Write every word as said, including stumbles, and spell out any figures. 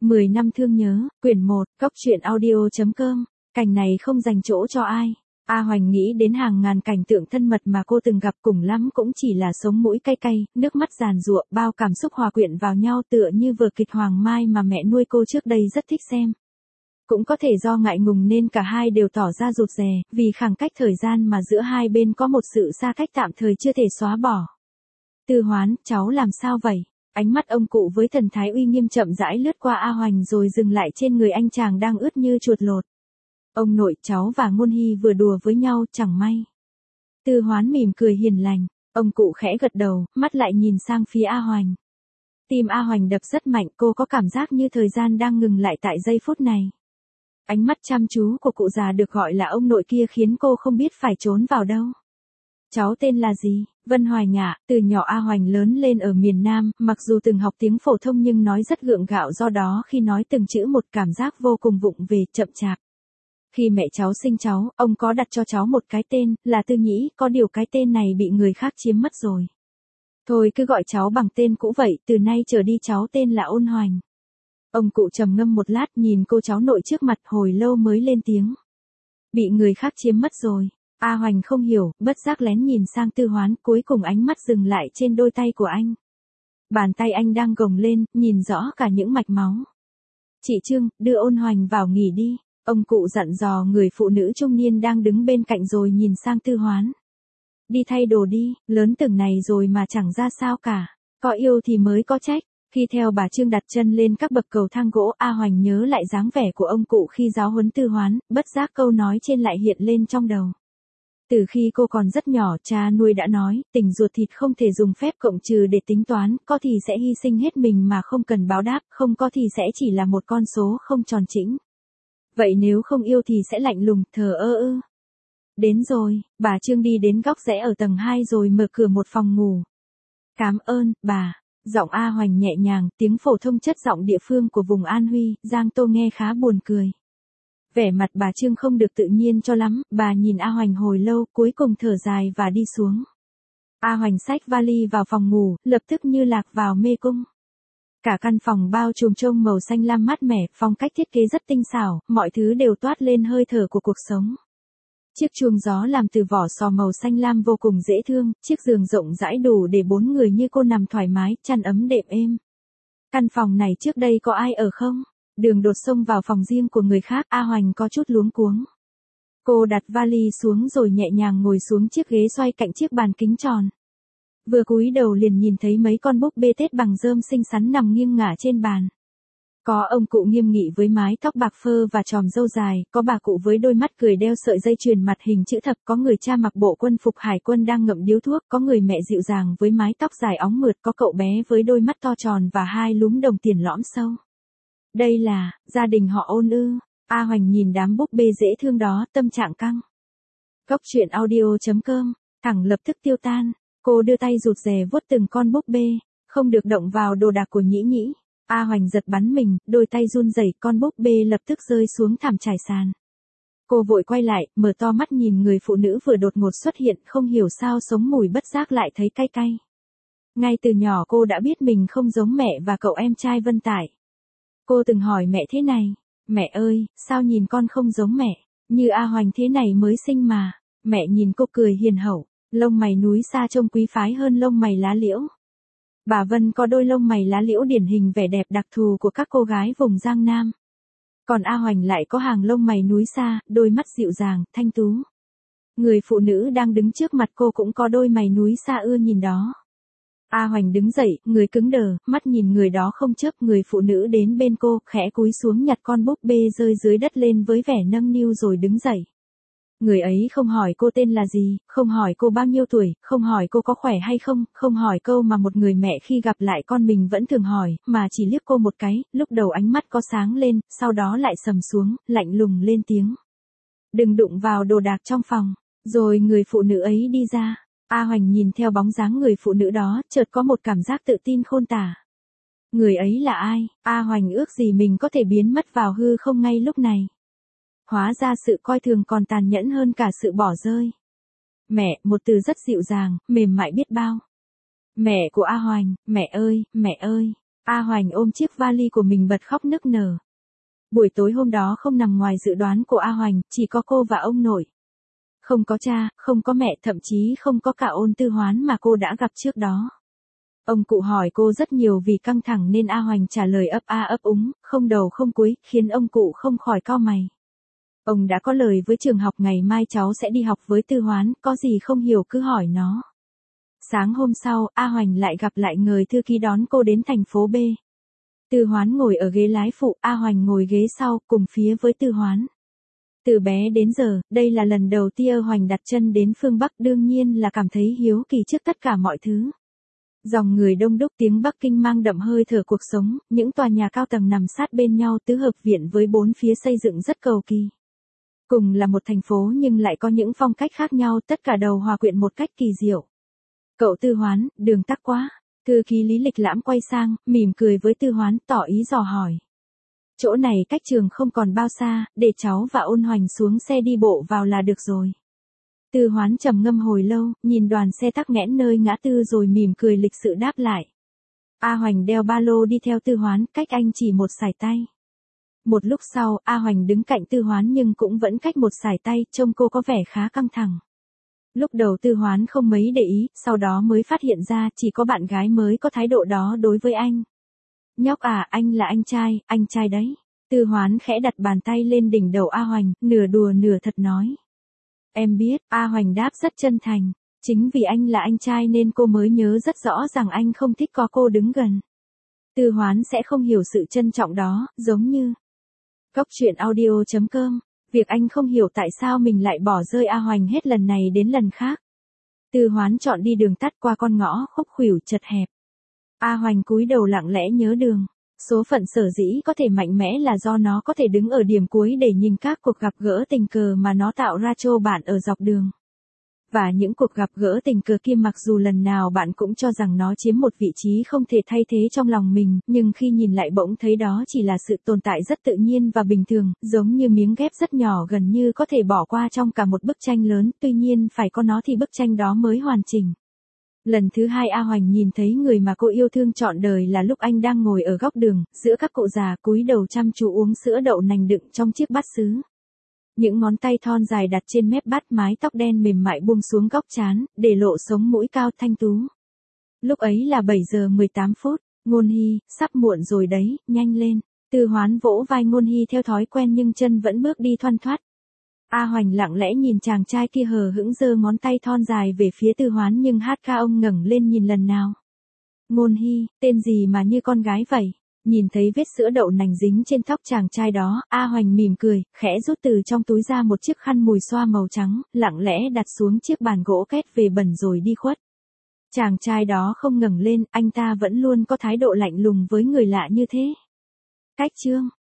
mười năm thương nhớ, quyển một, cốc truyện audio chấm com. Cảnh này không dành chỗ cho ai. A Hoành nghĩ đến hàng ngàn cảnh tượng thân mật mà cô từng gặp, cùng lắm cũng chỉ là sống mũi cay cay, nước mắt giàn giụa, bao cảm xúc hòa quyện vào nhau tựa như vở kịch Hoàng Mai mà mẹ nuôi cô trước đây rất thích xem. Cũng có thể do ngại ngùng nên cả hai đều tỏ ra rụt rè, vì khoảng cách thời gian mà giữa hai bên có một sự xa cách tạm thời chưa thể xóa bỏ. Tư Hoán, cháu làm sao vậy? Ánh mắt ông cụ với thần thái uy nghiêm chậm rãi lướt qua A Hoành rồi dừng lại trên người anh chàng đang ướt như chuột lột. Ông nội, cháu và Ngôn Hy vừa đùa với nhau, chẳng may. Tư Hoán mỉm cười hiền lành, ông cụ khẽ gật đầu, mắt lại nhìn sang phía A Hoành. Tim A Hoành đập rất mạnh, cô có cảm giác như thời gian đang ngừng lại tại giây phút này. Ánh mắt chăm chú của cụ già được gọi là ông nội kia khiến cô không biết phải trốn vào đâu. Cháu tên là gì? Vân Hoài Nhạ. Từ nhỏ A Hoành lớn lên ở miền Nam, mặc dù từng học tiếng phổ thông nhưng nói rất gượng gạo, do đó khi nói từng chữ một cảm giác vô cùng vụng về, chậm chạp. Khi mẹ cháu sinh cháu, ông có đặt cho cháu một cái tên, là Tư Nhĩ, có điều cái tên này bị người khác chiếm mất rồi. Thôi cứ gọi cháu bằng tên cũ vậy, từ nay trở đi cháu tên là Ôn Hoành. Ông cụ trầm ngâm một lát nhìn cô cháu nội trước mặt hồi lâu mới lên tiếng. Bị người khác chiếm mất rồi. A Hoành không hiểu, bất giác lén nhìn sang Tư Hoán, cuối cùng ánh mắt dừng lại trên đôi tay của anh. Bàn tay anh đang gồng lên, nhìn rõ cả những mạch máu. Chị Trương, đưa Ôn Hoành vào nghỉ đi. Ông cụ dặn dò người phụ nữ trung niên đang đứng bên cạnh rồi nhìn sang Tư Hoán. Đi thay đồ đi, lớn từng này rồi mà chẳng ra sao cả. Có yêu thì mới có trách. Khi theo bà Trương đặt chân lên các bậc cầu thang gỗ, A Hoành nhớ lại dáng vẻ của ông cụ khi giáo huấn Tư Hoán, bất giác câu nói trên lại hiện lên trong đầu. Từ khi cô còn rất nhỏ, cha nuôi đã nói, tình ruột thịt không thể dùng phép cộng trừ để tính toán, có thì sẽ hy sinh hết mình mà không cần báo đáp, không có thì sẽ chỉ là một con số không tròn chỉnh. Vậy nếu không yêu thì sẽ lạnh lùng, thờ ơ ư. Đến rồi, bà Trương đi đến góc rẽ ở tầng hai rồi mở cửa một phòng ngủ. Cảm ơn, bà. Giọng A Hoành nhẹ nhàng, tiếng phổ thông chất giọng địa phương của vùng An Huy, Giang Tô nghe khá buồn cười. Vẻ mặt bà Trương không được tự nhiên cho lắm, bà nhìn A Hoành hồi lâu, cuối cùng thở dài và đi xuống. A Hoành xách vali vào phòng ngủ, lập tức như lạc vào mê cung. Cả căn phòng bao trùm trông màu xanh lam mát mẻ, phong cách thiết kế rất tinh xảo, mọi thứ đều toát lên hơi thở của cuộc sống. Chiếc chuông gió làm từ vỏ sò màu xanh lam vô cùng dễ thương, chiếc giường rộng rãi đủ để bốn người như cô nằm thoải mái, chăn ấm đệm êm. Căn phòng này trước đây có ai ở không? Đường đột xông vào phòng riêng của người khác, A Hoành có chút luống cuống. Cô đặt vali xuống rồi nhẹ nhàng ngồi xuống chiếc ghế xoay cạnh chiếc bàn kính tròn. Vừa cúi đầu liền nhìn thấy mấy con búp bê Tết bằng rơm xinh xắn nằm nghiêng ngả trên bàn. Có ông cụ nghiêm nghị với mái tóc bạc phơ và chòm râu dài, có bà cụ với đôi mắt cười đeo sợi dây chuyền mặt hình chữ thập, có người cha mặc bộ quân phục hải quân đang ngậm điếu thuốc, có người mẹ dịu dàng với mái tóc dài óng mượt, có cậu bé với đôi mắt to tròn và hai lúm đồng tiền lõm sâu. Đây là, gia đình họ Ôn ư. A Hoành nhìn đám búp bê dễ thương đó, tâm trạng căng. Cốc truyện audio chấm com, thẳng lập tức tiêu tan, cô đưa tay rụt rè vuốt từng con búp bê, không được động vào đồ đạc của Nhĩ Nhĩ. A Hoành giật bắn mình, đôi tay run rẩy, con búp bê lập tức rơi xuống thảm trải sàn. Cô vội quay lại, mở to mắt nhìn người phụ nữ vừa đột ngột xuất hiện, không hiểu sao sống mùi bất giác lại thấy cay cay. Ngay từ nhỏ cô đã biết mình không giống mẹ và cậu em trai Vân Tải. Cô từng hỏi mẹ thế này, mẹ ơi, sao nhìn con không giống mẹ, như A Hoành thế này mới sinh mà. Mẹ nhìn cô cười hiền hậu, lông mày núi xa trông quý phái hơn lông mày lá liễu. Bà Vân có đôi lông mày lá liễu điển hình vẻ đẹp đặc thù của các cô gái vùng Giang Nam. Còn A Hoành lại có hàng lông mày núi xa, đôi mắt dịu dàng, thanh tú. Người phụ nữ đang đứng trước mặt cô cũng có đôi mày núi xa ưa nhìn đó. A Hoành đứng dậy, người cứng đờ, mắt nhìn người đó không chớp, người phụ nữ đến bên cô, khẽ cúi xuống nhặt con búp bê rơi dưới đất lên với vẻ nâng niu rồi đứng dậy. Người ấy không hỏi cô tên là gì, không hỏi cô bao nhiêu tuổi, không hỏi cô có khỏe hay không, không hỏi câu mà một người mẹ khi gặp lại con mình vẫn thường hỏi, mà chỉ liếc cô một cái, lúc đầu ánh mắt có sáng lên, sau đó lại sầm xuống, lạnh lùng lên tiếng. Đừng đụng vào đồ đạc trong phòng, rồi người phụ nữ ấy đi ra. A Hoành nhìn theo bóng dáng người phụ nữ đó, chợt có một cảm giác tự tin khôn tả. Người ấy là ai? A Hoành ước gì mình có thể biến mất vào hư không ngay lúc này. Hóa ra sự coi thường còn tàn nhẫn hơn cả sự bỏ rơi. Mẹ, một từ rất dịu dàng, mềm mại biết bao. Mẹ của A Hoành, mẹ ơi, mẹ ơi. A Hoành ôm chiếc vali của mình bật khóc nức nở. Buổi tối hôm đó không nằm ngoài dự đoán của A Hoành, chỉ có cô và ông nội. Không có cha, không có mẹ, thậm chí không có cả Ôn Tư Hoán mà cô đã gặp trước đó. Ông cụ hỏi cô rất nhiều vì căng thẳng nên A Hoành trả lời ấp a ấp úng, không đầu không cuối, khiến ông cụ không khỏi cau mày. Ông đã có lời với trường học ngày mai cháu sẽ đi học với Tư Hoán, có gì không hiểu cứ hỏi nó. Sáng hôm sau, A Hoành lại gặp lại người thư ký đón cô đến thành phố B. Tư Hoán ngồi ở ghế lái phụ, A Hoành ngồi ghế sau, cùng phía với Tư Hoán. Từ bé đến giờ, đây là lần đầu tiên A Hoành đặt chân đến phương Bắc, đương nhiên là cảm thấy hiếu kỳ trước tất cả mọi thứ. Dòng người đông đúc, tiếng Bắc Kinh mang đậm hơi thở cuộc sống, những tòa nhà cao tầng nằm sát bên nhau, tứ hợp viện với bốn phía xây dựng rất cầu kỳ. Cùng là một thành phố nhưng lại có những phong cách khác nhau, tất cả đầu hòa quyện một cách kỳ diệu. Cậu Tư Hoán, đường tắc quá. Thư ký Lý lịch lãm quay sang, mỉm cười với Tư Hoán, tỏ ý dò hỏi. Chỗ này cách trường không còn bao xa, để cháu và Ôn Hoành xuống xe đi bộ vào là được rồi. Tư Hoán trầm ngâm hồi lâu, nhìn đoàn xe tắc nghẽn nơi ngã tư rồi mỉm cười lịch sự đáp lại. A Hoành đeo ba lô đi theo Tư Hoán, cách anh chỉ một sải tay. Một lúc sau, A Hoành đứng cạnh Tư Hoán nhưng cũng vẫn cách một sải tay, trông cô có vẻ khá căng thẳng. Lúc đầu Tư Hoán không mấy để ý, sau đó mới phát hiện ra chỉ có bạn gái mới có thái độ đó đối với anh. Nhóc à, anh là anh trai, anh trai đấy. Tư Hoán khẽ đặt bàn tay lên đỉnh đầu A Hoành, nửa đùa nửa thật nói. Em biết, A Hoành đáp rất chân thành. Chính vì anh là anh trai nên cô mới nhớ rất rõ rằng anh không thích có cô đứng gần. Tư Hoán sẽ không hiểu sự trân trọng đó, giống như Cốc truyện audio chấm com. Việc anh không hiểu tại sao mình lại bỏ rơi A Hoành hết lần này đến lần khác. Tư Hoán chọn đi đường tắt qua con ngõ khúc khuỷu chật hẹp. A Hoành cúi đầu lặng lẽ nhớ đường. Số phận sở dĩ có thể mạnh mẽ là do nó có thể đứng ở điểm cuối để nhìn các cuộc gặp gỡ tình cờ mà nó tạo ra cho bạn ở dọc đường. Và những cuộc gặp gỡ tình cờ kia mặc dù lần nào bạn cũng cho rằng nó chiếm một vị trí không thể thay thế trong lòng mình, nhưng khi nhìn lại bỗng thấy đó chỉ là sự tồn tại rất tự nhiên và bình thường, giống như miếng ghép rất nhỏ gần như có thể bỏ qua trong cả một bức tranh lớn, tuy nhiên phải có nó thì bức tranh đó mới hoàn chỉnh. Lần thứ hai A Hoành nhìn thấy người mà cô yêu thương trọn đời là lúc anh đang ngồi ở góc đường, giữa các cụ già cúi đầu chăm chú uống sữa đậu nành đựng trong chiếc bát sứ. Những ngón tay thon dài đặt trên mép bát, mái tóc đen mềm mại buông xuống góc trán, để lộ sống mũi cao thanh tú. Lúc ấy là bảy giờ mười tám phút, Ngôn Hy, sắp muộn rồi đấy, nhanh lên. Tư Hoán vỗ vai Ngôn Hy theo thói quen nhưng chân vẫn bước đi thoăn thoắt. A Hoành lặng lẽ nhìn chàng trai kia hờ hững giơ ngón tay thon dài về phía Tư Hoán nhưng hát ca ông ngẩng lên nhìn lần nào. Ngôn Hy, tên gì mà như con gái vậy? Nhìn thấy vết sữa đậu nành dính trên tóc chàng trai đó, A Hoành mỉm cười, khẽ rút từ trong túi ra một chiếc khăn mùi xoa màu trắng, lặng lẽ đặt xuống chiếc bàn gỗ két về bẩn rồi đi khuất. Chàng trai đó không ngẩng lên, anh ta vẫn luôn có thái độ lạnh lùng với người lạ như thế. Cách chương